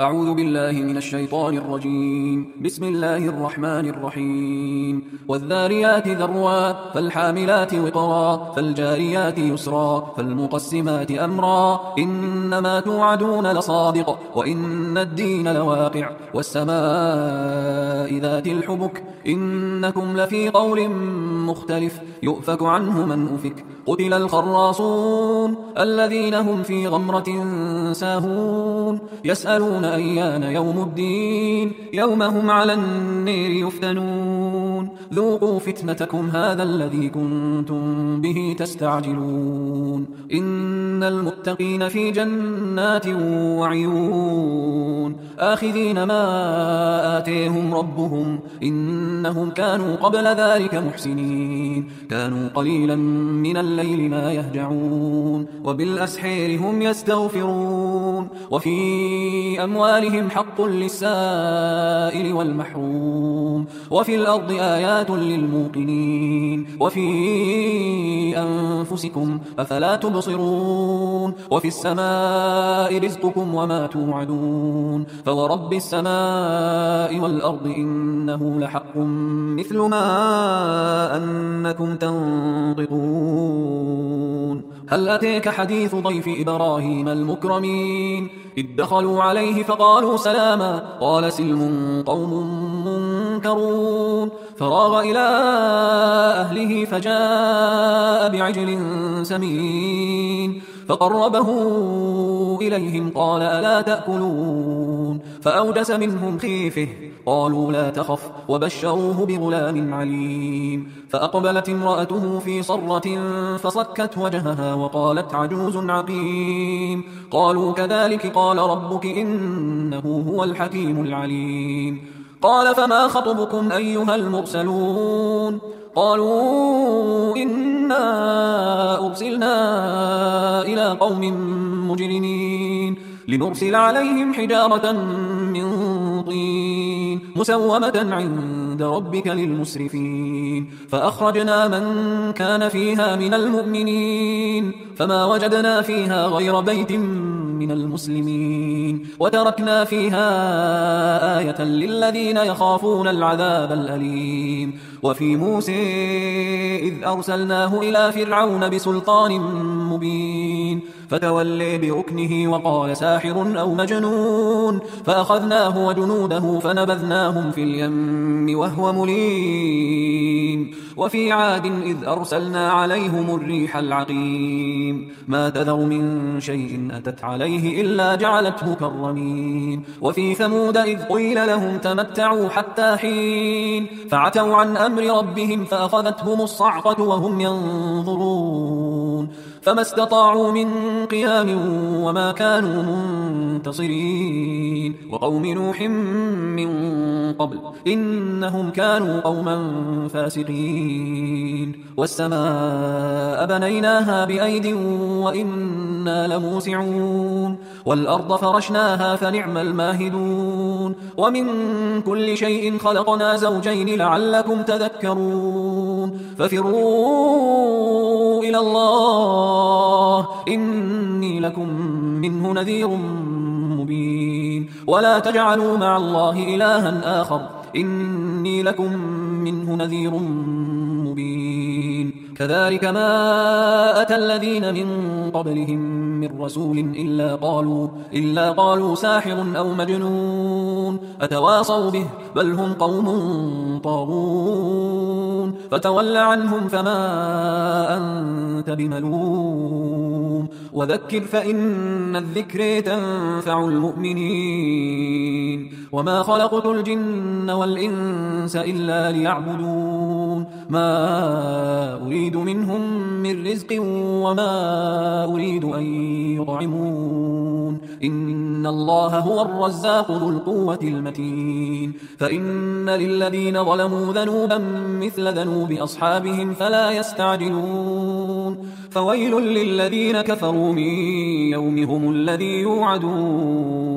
أعوذ بالله من الشيطان الرجيم. بسم الله الرحمن الرحيم. والذاريات ذروا فالحاملات وقرا فالجاريات يسرا فالمقسمات أمرا إنما توعدون لصادق وإن الدين لواقع والسماء ذات الحبك إنكم لفي قول مختلف يؤفك عنه من أفك قتل الخراصون الذين هم في غمرة ساهون يسألون أيان يوم الدين يوم هم على النير يفتنون ذوقوا فتنتكم هذا الذي كنتم به تستعجلون إن المتقين في جنات وعيون آخذين ما آتيهم ربهم إنهم كانوا قبل ذلك محسنين كانوا قليلا من الليل ما يهجعون وبالأسحير هم يستغفرون وفي أموالهم حق للسائل والمحروم وفي الأرض آيات للموقنين وفي أنفسكم أفلا تبصرون وفي السماء رزقكم وما توعدون فورب السماء والأرض إنه لحق مثل ما أنكم تنطقون هل أتيك حديث ضيف إبراهيم المكرمين إذ دخلوا عليه فقالوا سلاما قال سلم قوم منكرون فراغ إلى أهله فجاء بعجل سمين فقربه إليهم قال ألا تأكلون فأوجس منهم خيفة قالوا لا تخف وبشروه بغلام عليم فأقبلت امرأته في صرة فصكت وجهها وقالت عجوز عقيم قالوا كذلك قال ربك إنه هو الحكيم العليم قال فما خطبكم أيها المرسلون قالوا إنا أرسلنا إلى قوم مجرمين لنرسل عليهم حجارة من طين مسومة عند ربك للمسرفين فأخرجنا من كان فيها من المؤمنين فما وجدنا فيها غير بيت من المسلمين وتركنا فيها آية للذين يخافون العذاب الأليم وفي موسى إذ أرسلناه إلى فرعون بسلطان مبين فتولي بركنه وقال ساحر أو مجنون فأخذناه وجنوده فنبذناهم في اليم وهو مليم وفي عاد إذ أرسلنا عليهم الريح العقيم ما تذر من شيء أتت عليه إلا جعلته كالرميم وفي ثمود إذ قيل لهم تمتعوا حتى حين فعتوا عن أمر ربهم فأخذتهم الصعقة وهم ينظرون فما استطاعوا من قيام وما كانوا منتصرين وقوم نوح من قبل إنهم كانوا قوما فاسقين والسماء بنيناها بأيد وإنا لموسعون والأرض فرشناها فنعم الماهدون ومن كل شيء خلقنا زوجين لعلكم تذكرون ففروا إلى الله إني لكم منه نذير مبين ولا تجعلوا مع الله إلها آخر إني لكم منه نذير مبين كذلك ما أتى الذين من قبلهم من رسول إلا قالوا ساحر أو مجنون أتواصوا به بل هم قوم طاغون فتول عنهم فما أنت بملوم وذكر فإن الذكر تنفع المؤمنين وما خلقت الجن والإنس إلا ليعبدون ما أريد منهم من رزق وما أريد أن يطعمون إن الله هو الرزاق ذو القوة المتين فإن للذين ظلموا ذنوبا مثل ذنوب أصحابهم فلا يستعجلون فويل للذين كفروا من يومهم الذي يوعدون